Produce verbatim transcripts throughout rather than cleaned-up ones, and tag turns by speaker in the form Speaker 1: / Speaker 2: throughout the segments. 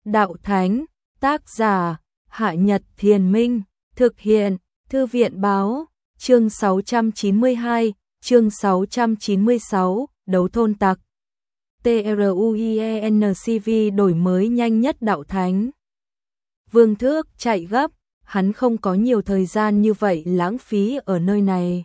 Speaker 1: Đạo Thánh, tác giả, Hạ Nhật Thiền Minh, thực hiện, Thư viện Báo, chương sáu trăm chín mươi hai, chương sáu trăm chín mươi sáu, đấu thôn tặc. TRUIENCV đổi mới nhanh nhất Đạo Thánh. Vương Thước chạy gấp, hắn không có nhiều thời gian như vậy lãng phí ở nơi này.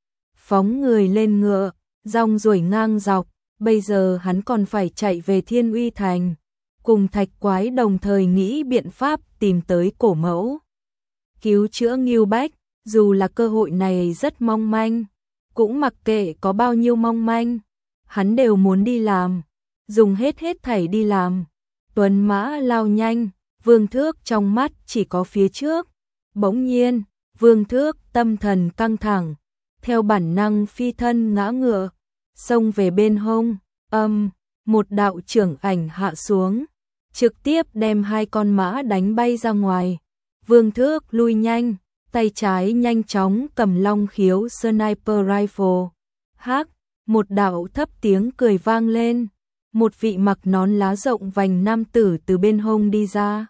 Speaker 1: Phóng người lên ngựa, rong ruổi ngang dọc, bây giờ hắn còn phải chạy về Thiên Uy Thành, cùng Thạch Quái đồng thời nghĩ biện pháp tìm tới cổ mẫu. Cứu chữa Ngưu Bách, dù là cơ hội này rất mong manh, cũng mặc kệ có bao nhiêu mong manh, hắn đều muốn đi làm, dùng hết hết thảy đi làm. Tuấn mã lao nhanh, Vương Thước trong mắt chỉ có phía trước. Bỗng nhiên, Vương Thước tâm thần căng thẳng, theo bản năng phi thân ngã ngựa, xông về bên hông, âm, một đạo trưởng ảnh hạ xuống, trực tiếp đem hai con mã đánh bay ra ngoài. Vương Thước lui nhanh, tay trái nhanh chóng cầm long khiếu sniper rifle. Hắc, một đạo thấp tiếng cười vang lên, một vị mặc nón lá rộng vành nam tử từ bên hông đi ra.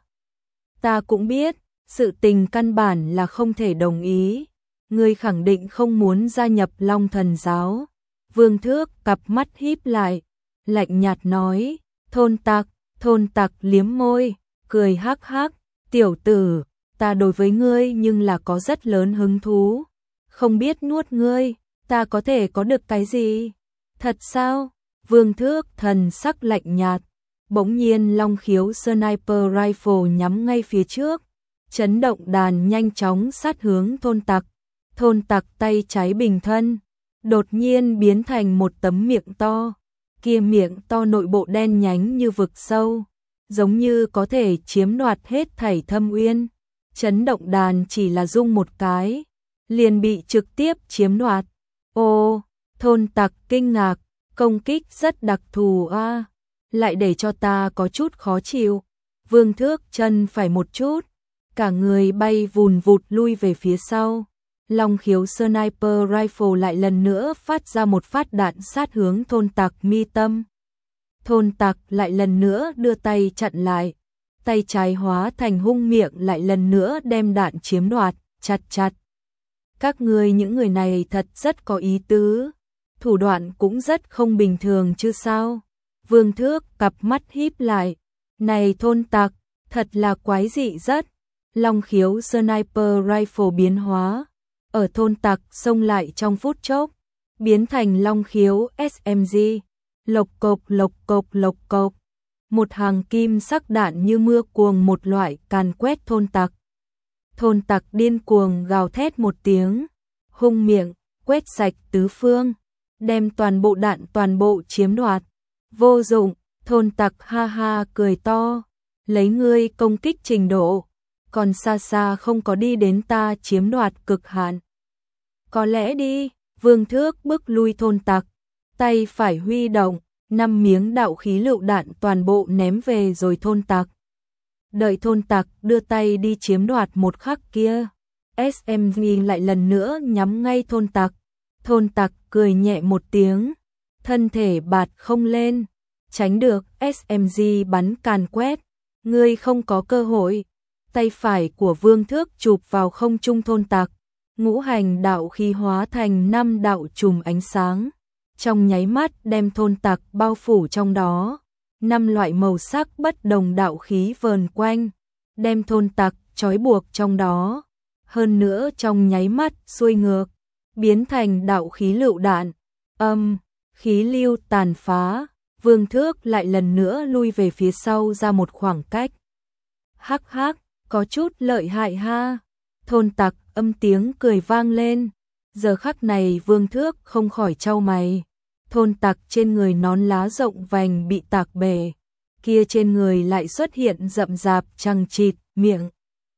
Speaker 1: Ta cũng biết, sự tình căn bản là không thể đồng ý, ngươi khẳng định không muốn gia nhập Long Thần giáo. Vương Thước cặp mắt híp lại, lạnh nhạt nói, thôn tặc, thôn tặc liếm môi, cười hắc hắc, tiểu tử, ta đối với ngươi nhưng là có rất lớn hứng thú, không biết nuốt ngươi, ta có thể có được cái gì? Thật sao? Vương Thước thần sắc lạnh nhạt, bỗng nhiên long khiếu sniper rifle nhắm ngay phía trước, chấn động đàn nhanh chóng sát hướng thôn tặc. Thôn tặc tay trái bình thân, đột nhiên biến thành một tấm miệng to, kia miệng to nội bộ đen nhánh như vực sâu, giống như có thể chiếm đoạt hết thảy thâm uyên. Chấn động đàn chỉ là rung một cái, liền bị trực tiếp chiếm đoạt. Ô, thôn tặc kinh ngạc, công kích rất đặc thù a, lại để cho ta có chút khó chịu. Vương Thước chân phải một chút, cả người bay vùn vụt lui về phía sau. Long khiếu sniper rifle lại lần nữa phát ra một phát đạn sát hướng thôn tặc mi tâm. Thôn tặc lại lần nữa đưa tay chặn lại, tay trái hóa thành hung miệng lại lần nữa đem đạn chiếm đoạt, chặt chặt. Các ngươi những người này thật rất có ý tứ, thủ đoạn cũng rất không bình thường chứ sao? Vương Thước cặp mắt híp lại, này thôn tặc, thật là quái dị rất. Long khiếu sniper rifle biến hóa, ở thôn tặc xông lại trong phút chốc, biến thành long khiếu ét em giê, lộc cộc lộc cộc lộc cộc. Một hàng kim sắc đạn như mưa cuồng một loại càn quét thôn tặc. Thôn tặc điên cuồng gào thét một tiếng, hung miệng, quét sạch tứ phương, đem toàn bộ đạn toàn bộ chiếm đoạt. Vô dụng, thôn tặc ha ha cười to, lấy ngươi công kích trình độ, còn xa xa không có đi đến ta chiếm đoạt cực hạn. Có lẽ đi, Vương Thước bước lui thôn tặc, tay phải huy động, năm miếng đạo khí lựu đạn toàn bộ ném về rồi thôn tặc. Đợi thôn tặc đưa tay đi chiếm đoạt một khắc kia, ét em giê lại lần nữa nhắm ngay thôn tặc. Thôn tặc cười nhẹ một tiếng, thân thể bạt không lên, tránh được ét em giê bắn càn quét, ngươi không có cơ hội. Tay phải của Vương Thước chụp vào không trung thôn tặc, ngũ hành đạo khí hóa thành năm đạo chùm ánh sáng, trong nháy mắt đem thôn tặc bao phủ trong đó. Năm loại màu sắc bất đồng đạo khí vờn quanh, đem thôn tặc trói buộc trong đó, hơn nữa trong nháy mắt xuôi ngược, biến thành đạo khí lựu đạn. Âm, khí lưu tàn phá, Vương Thước lại lần nữa lui về phía sau ra một khoảng cách. Hắc hắc, có chút lợi hại ha. Thôn tặc âm tiếng cười vang lên. Giờ khắc này Vương Thước không khỏi chau mày. Thôn tặc trên người nón lá rộng vành bị tạc bể, kia trên người lại xuất hiện rậm rạp chằng chịt miệng,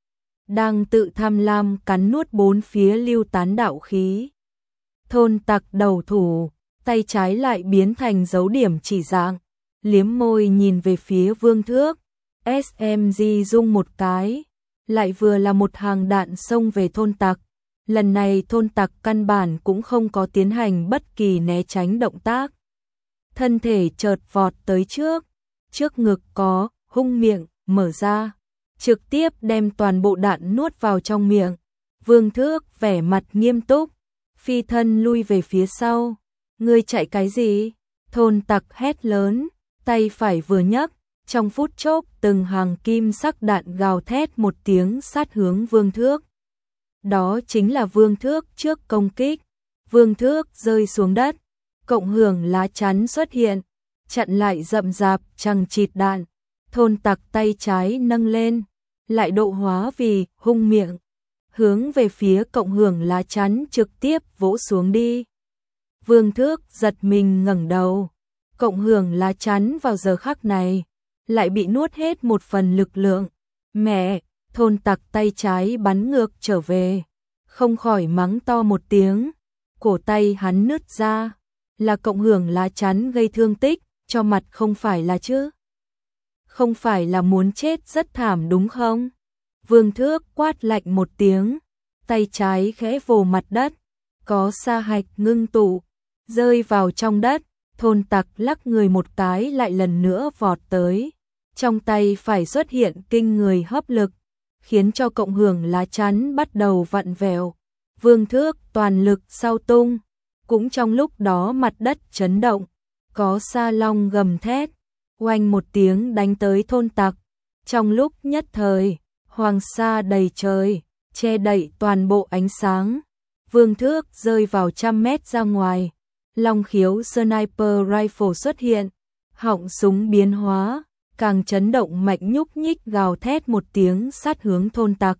Speaker 1: đang tự tham lam cắn nuốt bốn phía lưu tán đạo khí. Thôn tặc đầu thủ, tay trái lại biến thành dấu điểm chỉ dạng, liếm môi nhìn về phía Vương Thước. ét em giê rung một cái, lại vừa là một hàng đạn xông về thôn tặc. Lần này thôn tặc căn bản cũng không có tiến hành bất kỳ né tránh động tác. Thân thể chợt vọt tới trước, trước ngực có hung miệng, mở ra, trực tiếp đem toàn bộ đạn nuốt vào trong miệng. Vương Thước vẻ mặt nghiêm túc, phi thân lui về phía sau. Ngươi chạy cái gì? Thôn tặc hét lớn, tay phải vừa nhấc, trong phút chốc từng hàng kim sắc đạn gào thét một tiếng sát hướng Vương Thước. Đó chính là Vương Thước trước công kích. Vương Thước rơi xuống đất, cộng hưởng lá chắn xuất hiện, chặn lại rậm rạp chằng chịt đạn. Thôn tặc tay trái nâng lên, lại độ hóa vì hung miệng, hướng về phía cộng hưởng lá chắn trực tiếp vỗ xuống đi. Vương Thước giật mình ngẩng đầu, cộng hưởng lá chắn vào giờ khắc này lại bị nuốt hết một phần lực lượng. Mẹ! Thôn tặc tay trái bắn ngược trở về, không khỏi mắng to một tiếng, cổ tay hắn nứt ra, là cộng hưởng lá chắn gây thương tích cho mặt không phải là chứ? Không phải là muốn chết rất thảm đúng không? Vương Thước quát lạnh một tiếng, tay trái khẽ vồ mặt đất, có sa hạch ngưng tụ, rơi vào trong đất. Thôn tặc lắc người một cái lại lần nữa vọt tới, trong tay phải xuất hiện kinh người hấp lực, khiến cho cộng hưởng lá chắn bắt đầu vặn vẹo. Vương Thước toàn lực sau tung, cũng trong lúc đó mặt đất chấn động, có sa long gầm thét, oanh một tiếng đánh tới thôn tặc. Trong lúc nhất thời, hoàng sa đầy trời, che đậy toàn bộ ánh sáng. Vương Thước rơi vào trăm mét ra ngoài, long khiếu sniper rifle xuất hiện, họng súng biến hóa, càng chấn động mạnh nhúc nhích gào thét một tiếng sát hướng thôn tặc.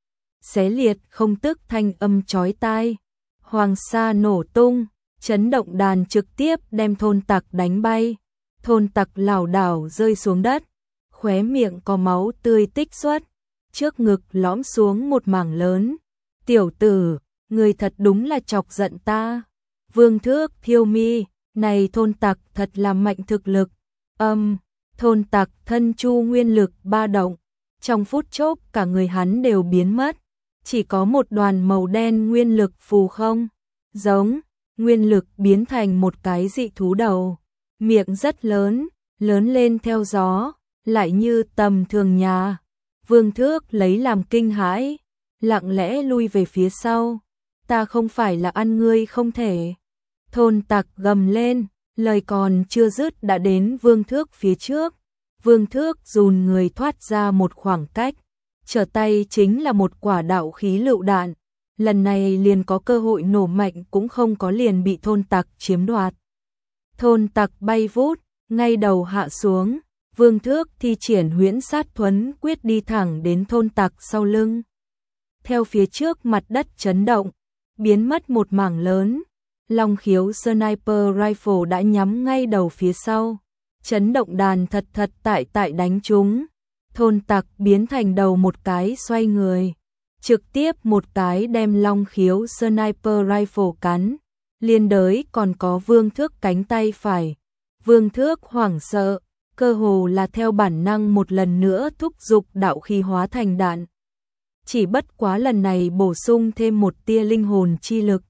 Speaker 1: Xé liệt không tức thanh âm chói tai, hoàng sa nổ tung, chấn động đàn trực tiếp đem thôn tặc đánh bay. Thôn tặc lảo đảo rơi xuống đất, khóe miệng có máu tươi tích xuất, trước ngực lõm xuống một mảng lớn. Tiểu tử, người thật đúng là chọc giận ta. Vương Thước thiêu mi, này thôn tặc thật là mạnh thực lực. Âm, thôn tặc thân chu nguyên lực ba động, trong phút chốc cả người hắn đều biến mất, chỉ có một đoàn màu đen nguyên lực phù không, giống, nguyên lực biến thành một cái dị thú đầu, miệng rất lớn, lớn lên theo gió, lại như tầm thường nhà. Vương Thước lấy làm kinh hãi, lặng lẽ lui về phía sau. Ta không phải là ăn ngươi không thể. Thôn tặc gầm lên, lời còn chưa dứt đã đến Vương Thước phía trước. Vương Thước dùn người thoát ra một khoảng cách, trở tay chính là một quả đạo khí lựu đạn. Lần này liền có cơ hội nổ mạnh cũng không có, liền bị thôn tặc chiếm đoạt. Thôn tặc bay vút, ngay đầu hạ xuống. Vương Thước thi triển huyễn sát thuấn quyết đi thẳng đến thôn tặc sau lưng. Theo phía trước mặt đất chấn động, biến mất một mảng lớn. Long khiếu sniper rifle đã nhắm ngay đầu phía sau, chấn động đàn thật thật tại tại đánh chúng. Thôn tặc biến thành đầu một cái xoay người, trực tiếp một cái đem long khiếu sniper rifle cắn, liên đới còn có Vương Thước cánh tay phải. Vương Thước hoảng sợ, cơ hồ là theo bản năng một lần nữa thúc giục đạo khí hóa thành đạn. Chỉ bất quá lần này bổ sung thêm một tia linh hồn chi lực.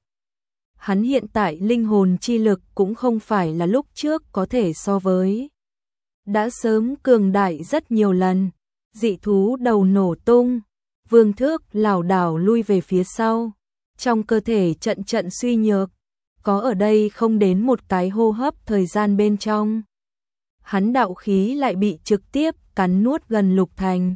Speaker 1: Hắn hiện tại linh hồn chi lực cũng không phải là lúc trước có thể so với. Đã sớm cường đại rất nhiều lần, dị thú đầu nổ tung, Vương Thước lảo đảo lui về phía sau, trong cơ thể trận trận suy nhược, có ở đây không đến một cái hô hấp thời gian bên trong. Hắn đạo khí lại bị trực tiếp cắn nuốt gần lục thành.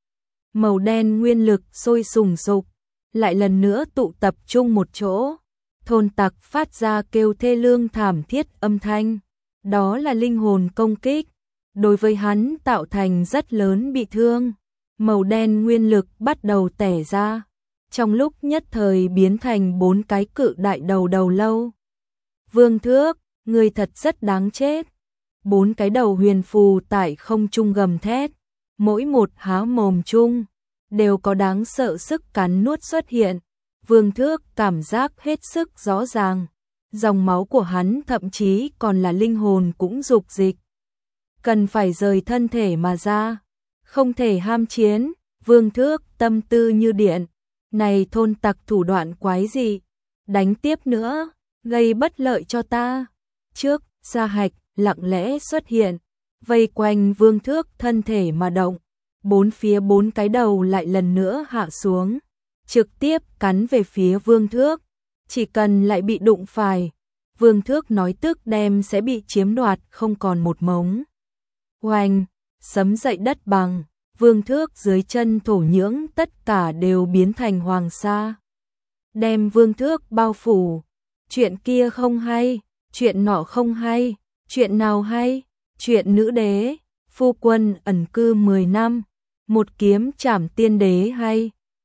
Speaker 1: Màu đen nguyên lực sôi sùng sục, lại lần nữa tụ tập trung một chỗ. Thôn tặc phát ra kêu thê lương thảm thiết âm thanh, đó là linh hồn công kích, đối với hắn tạo thành rất lớn bị thương. Màu đen nguyên lực bắt đầu tẻ ra, trong lúc nhất thời biến thành bốn cái cự đại đầu đầu lâu. Vương Thước, người thật rất đáng chết. Bốn cái đầu huyền phù tại không trung gầm thét, mỗi một há mồm chung đều có đáng sợ sức cắn nuốt xuất hiện. Vương Thước cảm giác hết sức rõ ràng, dòng máu của hắn thậm chí còn là linh hồn cũng dục dịch, cần phải rời thân thể mà ra, không thể ham chiến. Vương Thước tâm tư như điện, này thôn tặc thủ đoạn quái gì, đánh tiếp nữa, gây bất lợi cho ta. Trước, Sa Hạch lặng lẽ xuất hiện, vây quanh Vương Thước thân thể mà động, bốn phía bốn cái đầu lại lần nữa hạ xuống, trực tiếp cắn về phía Vương Thước. Chỉ cần lại bị đụng phải, Vương Thước nói tức đem sẽ bị chiếm đoạt không còn một mống. Oanh, sấm dậy đất bằng, Vương Thước dưới chân thổ nhưỡng tất cả đều biến thành hoàng sa. Đem Vương Thước bao phủ, chuyện kia không hay, chuyện nọ không hay, chuyện nào hay, chuyện nữ đế, phu quân ẩn cư mười năm, một kiếm trảm tiên đế hay.